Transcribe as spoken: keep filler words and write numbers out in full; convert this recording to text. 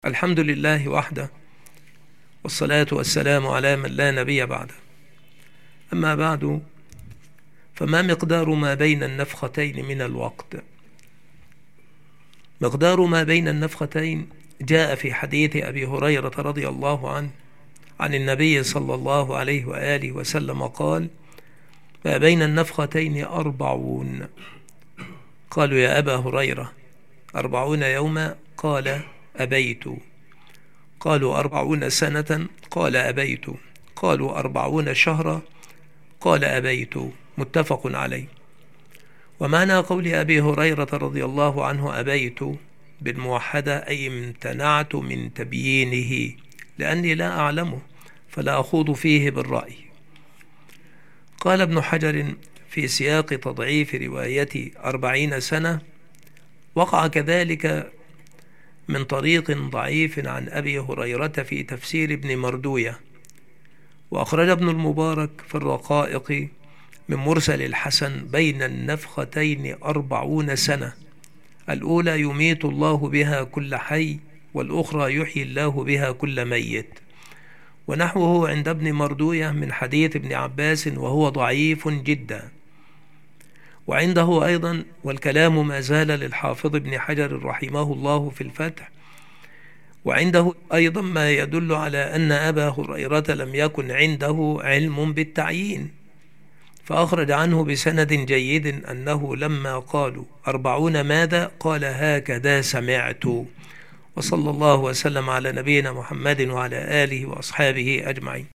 الحمد لله وحده، والصلاة والسلام على من لا نبي بعده. أما بعد، فما مقدار ما بين النفختين من الوقت؟ مقدار ما بين النفختين جاء في حديث أبي هريرة رضي الله عنه عن النبي صلى الله عليه وآله وسلم قال: ما بين النفختين أربعون. قالوا: يا أبا هريرة، أربعون يوما؟ قال: أبيت. قالوا: أربعون سنة؟ قال: أبيت. قالوا: أربعون شهرا؟ قال: أبيت. متفق عليه. ومعنى قول أبي هريرة رضي الله عنه أبيت بالموحدة أي امتنعت من تبيينه لأني لا أعلمه فلا أخوض فيه بالرأي. قال ابن حجر في سياق تضعيف رواية أربعين سنة: وقع كذلك من طريق ضعيف عن أبي هريرة في تفسير ابن مردوية. وأخرج ابن المبارك في الرقائق من مرسل الحسن بين النفختين أربعون سنة، الأولى يميت الله بها كل حي، والأخرى يحيي الله بها كل ميت. ونحوه عند ابن مردوية من حديث ابن عباس وهو ضعيف جدا. وعنده أيضا، والكلام ما زال للحافظ ابن حجر رحمه الله في الفتح، وعنده أيضا ما يدل على أن أبا هريرة لم يكن عنده علم بالتعيين، فأخرج عنه بسند جيد أنه لما قالوا أربعون ماذا؟ قال: هكذا سمعت. وصلى الله وسلم على نبينا محمد وعلى آله وأصحابه أجمعين.